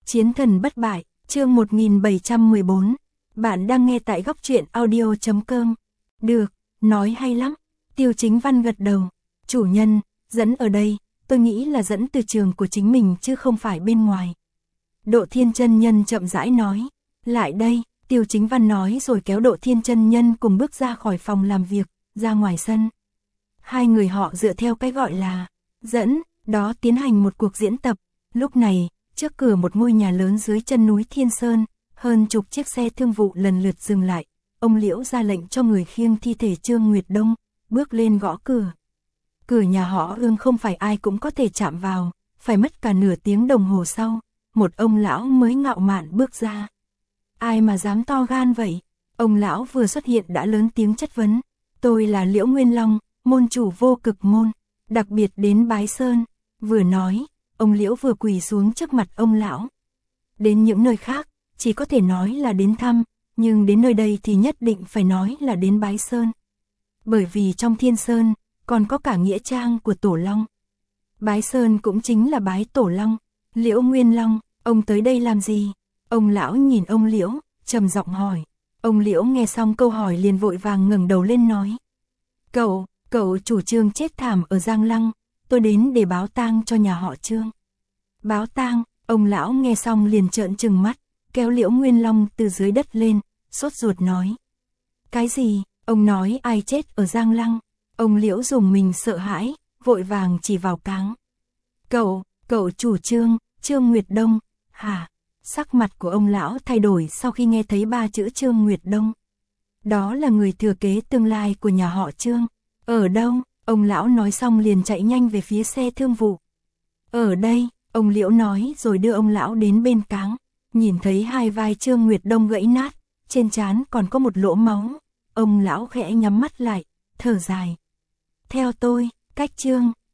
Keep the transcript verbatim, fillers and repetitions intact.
Chiến thần bất bại, chương một nghìn bảy trăm mười bốn. Bạn đang nghe tại góc truyện audio chấm com. Được, nói hay lắm. Tiêu Chính Văn gật đầu. Chủ nhân, dẫn ở đây, tôi nghĩ là dẫn từ trường của chính mình chứ không phải bên ngoài. Độ Thiên chân nhân chậm rãi nói. Lại đây, Tiêu Chính Văn nói rồi kéo Độ Thiên chân nhân cùng bước ra khỏi phòng làm việc, ra ngoài sân. Hai người họ dựa theo cái gọi là dẫn, đó tiến hành một cuộc diễn tập. Lúc này, trước cửa một ngôi nhà lớn dưới chân núi Thiên Sơn, hơn chục chiếc xe thương vụ lần lượt dừng lại. Ông Liễu ra lệnh cho người khiêng thi thể Trương Nguyệt Đông, bước lên gõ cửa. Cửa nhà họ Ương không phải ai cũng có thể chạm vào, phải mất cả nửa tiếng đồng hồ sau, một ông lão mới ngạo mạn bước ra. Ai mà dám to gan vậy? Ông lão vừa xuất hiện đã lớn tiếng chất vấn. Tôi là Liễu Nguyên Long, môn chủ Vô Cực môn, đặc biệt đến Bái Sơn. Vừa nói, ông Liễu vừa quỳ xuống trước mặt ông lão. Đến những nơi khác, chỉ có thể nói là đến thăm, nhưng đến nơi đây thì nhất định phải nói là đến Bái Sơn. Bởi vì trong Thiên Sơn, còn có cả nghĩa trang của Tổ Long. Bái Sơn cũng chính là bái Tổ Long. Liễu Nguyên Long, ông tới đây làm gì? Ông lão nhìn ông Liễu, trầm giọng hỏi. Ông Liễu nghe xong câu hỏi liền vội vàng ngẩng đầu lên nói. Cậu, cậu chủ Trương chết thảm ở Giang Lăng, tôi đến để báo tang cho nhà họ Trương. Báo tang, ông lão nghe xong liền trợn trừng mắt, kéo Liễu Nguyên Long từ dưới đất lên, sốt ruột nói. Cái gì? Ông nói ai chết ở Giang Lăng? Ông Liễu dùng mình sợ hãi, vội vàng chỉ vào Cáng. Cậu, cậu chủ Trương, Trương Nguyệt Đông, hả? Sắc mặt của ông lão thay đổi sau khi nghe thấy ba chữ Trương Nguyệt Đông. Đó là người thừa kế tương lai của nhà họ Trương. Ở đâu? Ông lão nói xong liền chạy nhanh về phía xe thương vụ. Ở đây, ông Liễu nói rồi đưa ông lão đến bên Cáng. Nhìn thấy hai vai Trương Nguyệt Đông gãy nát, trên trán còn có một lỗ máu. Ông lão khẽ nhắm mắt lại, thở dài. Theo tôi, cách Trương,